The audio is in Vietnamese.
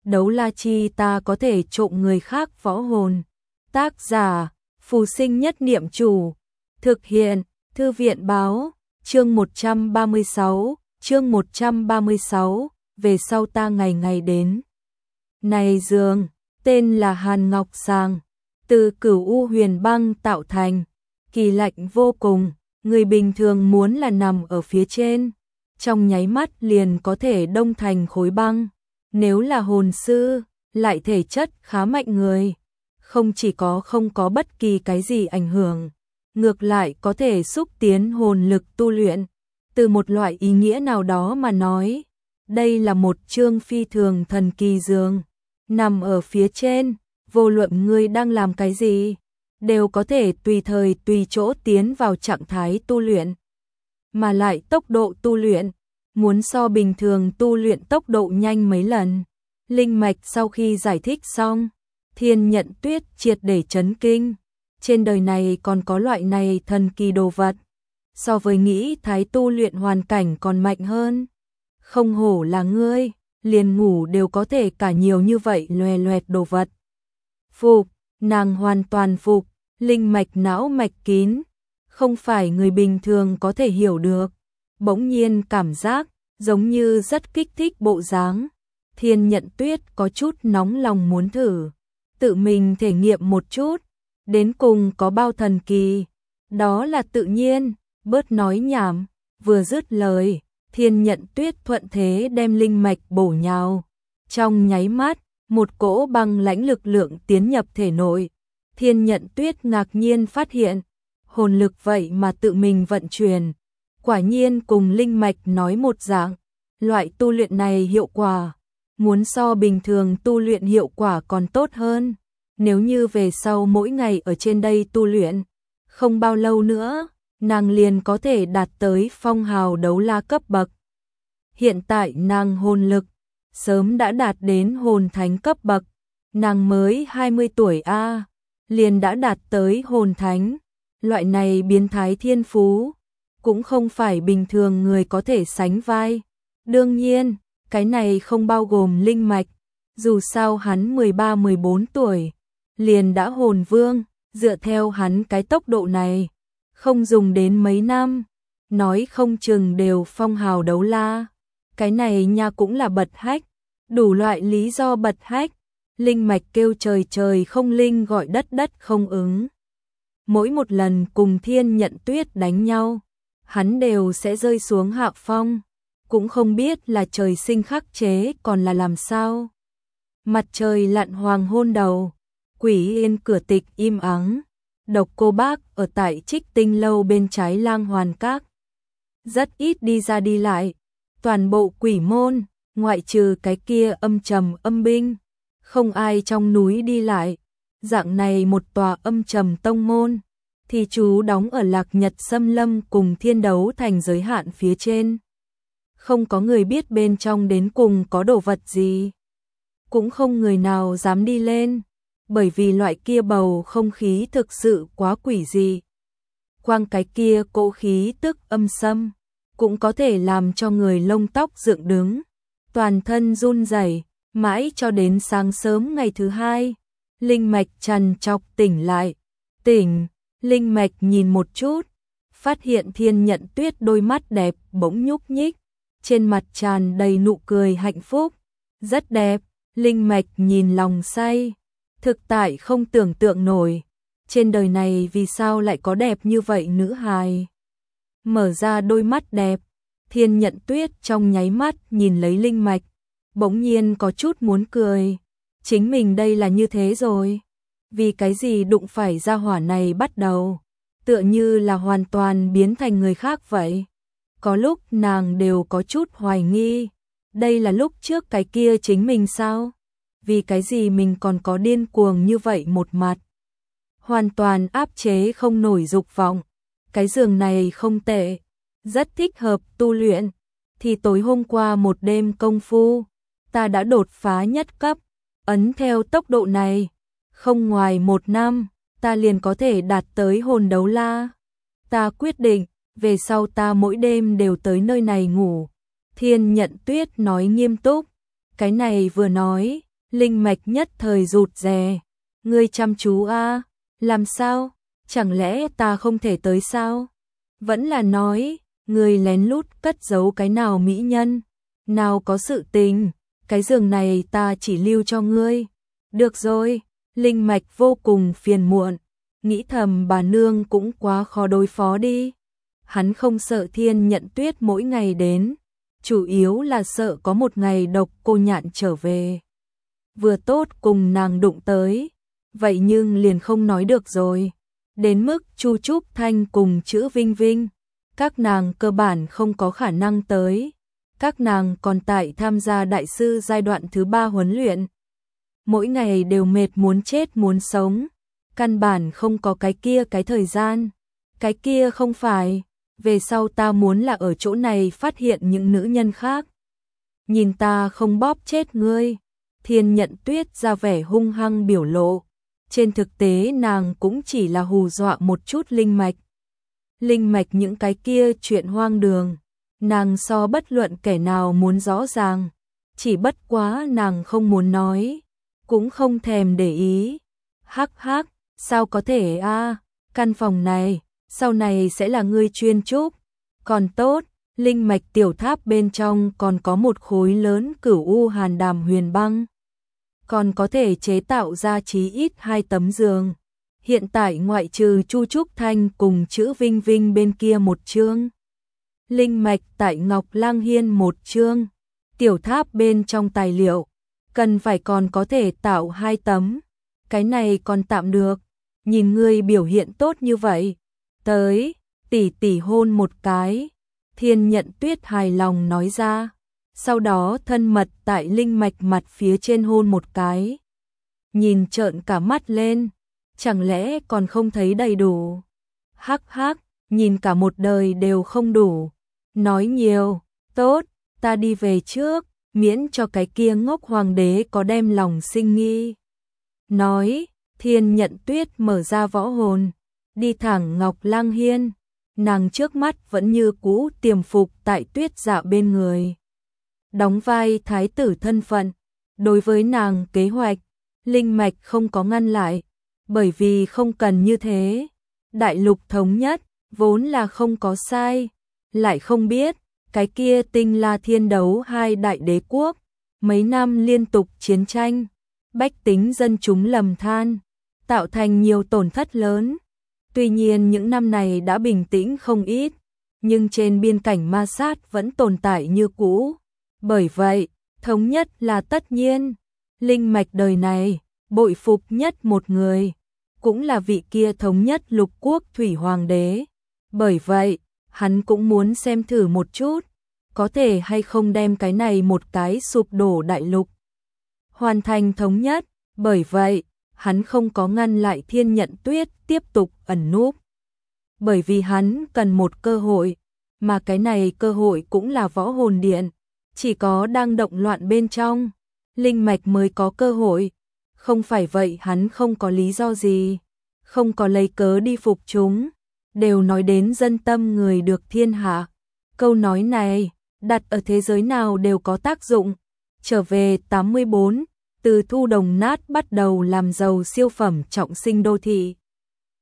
đấu la chi ta có thể trộm người khác võ hồn. Tác giả, Phù Sinh Nhất Niệm Chủ. Thực hiện, Thư viện báo, chương 136, về sau ta ngày ngày đến. Này giường, tên là Hàn Ngọc Sàng, từ Cửu U Huyền Băng tạo thành, kỳ lạnh vô cùng, người bình thường muốn là nằm ở phía trên, trong nháy mắt liền có thể đông thành khối băng. Nếu là hồn sư, lại thể chất khá mạnh người, không chỉ không có bất kỳ cái gì ảnh hưởng, ngược lại có thể xúc tiến hồn lực tu luyện. Từ một loại ý nghĩa nào đó mà nói, đây là một chương phi thường thần kỳ giường. Nằm ở phía trên, vô luận ngươi đang làm cái gì, đều có thể tùy thời tùy chỗ tiến vào trạng thái tu luyện. Mà lại tốc độ tu luyện, muốn so bình thường tu luyện tốc độ nhanh mấy lần. Linh Mạch sau khi giải thích xong, Thiên Nhận Tuyết triệt để chấn kinh. Trên đời này còn có loại này thần kỳ đồ vật. So với nghĩ thái tu luyện hoàn cảnh còn mạnh hơn. Không hổ là ngươi, liền ngủ đều có thể cả nhiều như vậy loè loẹt đồ vật. Phục, nàng hoàn toàn phục, linh mạch não mạch kín, không phải người bình thường có thể hiểu được. Bỗng nhiên cảm giác giống như rất kích thích bộ dáng. Thiên Nhận Tuyết có chút nóng lòng muốn thử, tự mình thể nghiệm một chút, đến cùng có bao thần kỳ. Đó là tự nhiên, bớt nói nhảm, vừa dứt lời, Thiên Nhận Tuyết thuận thế đem linh mạch bổ nhào. Trong nháy mắt, một cỗ băng lãnh lực lượng tiến nhập thể nội. Thiên Nhận Tuyết ngạc nhiên phát hiện, hồn lực vậy mà tự mình vận chuyển. Quả nhiên cùng linh mạch nói một dạng, loại tu luyện này hiệu quả, muốn so bình thường tu luyện hiệu quả còn tốt hơn. Nếu như về sau mỗi ngày ở trên đây tu luyện, không bao lâu nữa, nàng liền có thể đạt tới phong hào đấu la cấp bậc. Hiện tại nàng hồn lực sớm đã đạt đến hồn thánh cấp bậc, nàng mới 20 tuổi liền đã đạt tới hồn thánh. Loại này biến thái thiên phú cũng không phải bình thường người có thể sánh vai. Đương nhiên, cái này không bao gồm linh mạch, dù sao hắn 13-14 tuổi liền đã hồn vương, dựa theo hắn cái tốc độ này, không dùng đến mấy năm, nói không chừng đều phong hào đấu la. Cái này nha cũng là bật hách, đủ loại lý do bật hách. Linh mạch kêu trời trời không linh, gọi đất đất không ứng. Mỗi một lần cùng Thiên Nhận Tuyết đánh nhau, hắn đều sẽ rơi xuống hạ phong, cũng không biết là trời sinh khắc chế còn là làm sao. Mặt trời lặn hoàng hôn đầu, Quỷ Yên cửa tịch im ắng. Độc Cô Bác ở tại Trích Tinh lâu bên trái Lang Hoàn Các, rất ít đi ra đi lại. Toàn bộ quỷ môn, ngoại trừ cái kia âm trầm âm binh, không ai trong núi đi lại. Dạng này một tòa âm trầm tông môn, thì chú đóng ở Lạc Nhật Xâm Lâm cùng Thiên Đấu Thành giới hạn phía trên. Không có người biết bên trong đến cùng có đồ vật gì, cũng không người nào dám đi lên, bởi vì loại kia bầu không khí thực sự quá quỷ dị. Quang cái kia cỗ khí tức âm xâm, cũng có thể làm cho người lông tóc dựng đứng, toàn thân run rẩy. Mãi cho đến sáng sớm ngày thứ hai, linh mạch trằn trọc tỉnh lại. Linh mạch nhìn một chút, phát hiện Thiên Nhận Tuyết đôi mắt đẹp bỗng nhúc nhích, trên mặt tràn đầy nụ cười hạnh phúc. Rất đẹp, linh mạch nhìn lòng say, thực tại không tưởng tượng nổi, trên đời này vì sao lại có đẹp như vậy nữ hài. Mở ra đôi mắt đẹp, Thiên Nhận Tuyết trong nháy mắt nhìn lấy linh mạch, bỗng nhiên có chút muốn cười. Chính mình đây là như thế rồi, vì cái gì đụng phải gia hỏa này bắt đầu, tựa như là hoàn toàn biến thành người khác vậy. Có lúc nàng đều có chút hoài nghi, đây là lúc trước cái kia chính mình sao? Vì cái gì mình còn có điên cuồng như vậy một mặt, hoàn toàn áp chế không nổi dục vọng. Cái giường này không tệ, rất thích hợp tu luyện, thì tối hôm qua một đêm công phu, ta đã đột phá nhất cấp, ấn theo tốc độ này, không ngoài 1 năm, ta liền có thể đạt tới hồn đấu la. Ta quyết định, về sau ta mỗi đêm đều tới nơi này ngủ. Thiên Nhận Tuyết nói nghiêm túc, cái này vừa nói, Linh mạch nhất thời rụt rè. Ngươi chăm chú a, làm sao? Chẳng lẽ ta không thể tới sao? Vẫn là nói, ngươi lén lút cất giấu cái nào mỹ nhân? Nào có sự tình, cái giường này ta chỉ lưu cho ngươi. Được rồi, Linh mạch vô cùng phiền muộn, nghĩ thầm bà nương cũng quá khó đối phó đi. Hắn không sợ Thiên Nhận Tuyết mỗi ngày đến, chủ yếu là sợ có một ngày Độc Cô Nhạn trở về. Vừa tốt cùng nàng đụng tới, vậy nhưng liền không nói được rồi. Đến mức Chu Trúc Thanh cùng Chữ Vinh Vinh, các nàng cơ bản không có khả năng tới. Các nàng còn tại tham gia đại sư giai đoạn thứ 3 huấn luyện. Mỗi ngày đều mệt muốn chết muốn sống, căn bản không có cái thời gian. Cái kia không phải, về sau ta muốn là ở chỗ này phát hiện những nữ nhân khác. Nhìn ta không bóp chết ngươi. Thiên Nhận Tuyết ra vẻ hung hăng biểu lộ. Trên thực tế nàng cũng chỉ là hù dọa một chút Linh mạch. Linh mạch những cái kia chuyện hoang đường, nàng so bất luận kẻ nào muốn rõ ràng. Chỉ bất quá nàng không muốn nói, cũng không thèm để ý. Hắc hắc, sao có thể a? Căn phòng này, sau này sẽ là ngươi chuyên trúc. Còn tốt, linh mạch tiểu tháp bên trong còn có một khối lớn cửu u hàn đàm huyền băng. Còn có thể chế tạo ra chí ít 2 tấm giường. Hiện tại ngoại trừ Chu Trúc Thanh cùng Chữ Vinh Vinh bên kia một chương. Linh mạch tại Ngọc Lang Hiên một chương. Tiểu tháp bên trong tài liệu, cần phải còn có thể tạo 2 tấm. Cái này còn tạm được, nhìn ngươi biểu hiện tốt như vậy. Tới, tỷ tỷ hôn một cái. Thiên Nhận Tuyết hài lòng nói ra. Sau đó thân mật tại linh mạch mặt phía trên hôn một cái. Nhìn trợn cả mắt lên, chẳng lẽ còn không thấy đầy đủ? Hắc hắc, nhìn cả một đời đều không đủ. Nói nhiều, tốt, ta đi về trước, miễn cho cái kia ngốc hoàng đế có đem lòng sinh nghi. Nói, Thiên Nhận Tuyết mở ra võ hồn, đi thẳng Ngọc Lang Hiên. Nàng trước mắt vẫn như cũ tiềm phục tại Tuyết Dạ bên người. Đóng vai thái tử thân phận, đối với nàng kế hoạch, linh mạch không có ngăn lại, bởi vì không cần như thế. Đại lục thống nhất, vốn là không có sai, lại không biết, cái kia Tinh La Thiên đấu 2 đại đế quốc, mấy năm liên tục chiến tranh, bách tính dân chúng lầm than, tạo thành nhiều tổn thất lớn. Tuy nhiên những năm này đã bình tĩnh không ít, nhưng trên biên cảnh ma sát vẫn tồn tại như cũ. Bởi vậy, thống nhất là tất nhiên. Linh mạch đời này, bội phục nhất một người, cũng là vị kia thống nhất lục quốc thủy hoàng đế. Bởi vậy, hắn cũng muốn xem thử một chút, có thể hay không đem cái này một cái sụp đổ đại lục hoàn thành thống nhất. Bởi vậy, hắn không có ngăn lại Thiên Nhận Tuyết tiếp tục ẩn núp. Bởi vì hắn cần một cơ hội, mà cái này cơ hội cũng là võ hồn điện. Chỉ có đang động loạn bên trong, linh mạch mới có cơ hội. Không phải vậy hắn không có lý do gì, không có lấy cớ đi phục chúng. Đều nói đến dân tâm người được thiên hạ. Câu nói này, đặt ở thế giới nào đều có tác dụng. Trở về 84, từ thu đồng nát bắt đầu làm giàu siêu phẩm trọng sinh đô thị.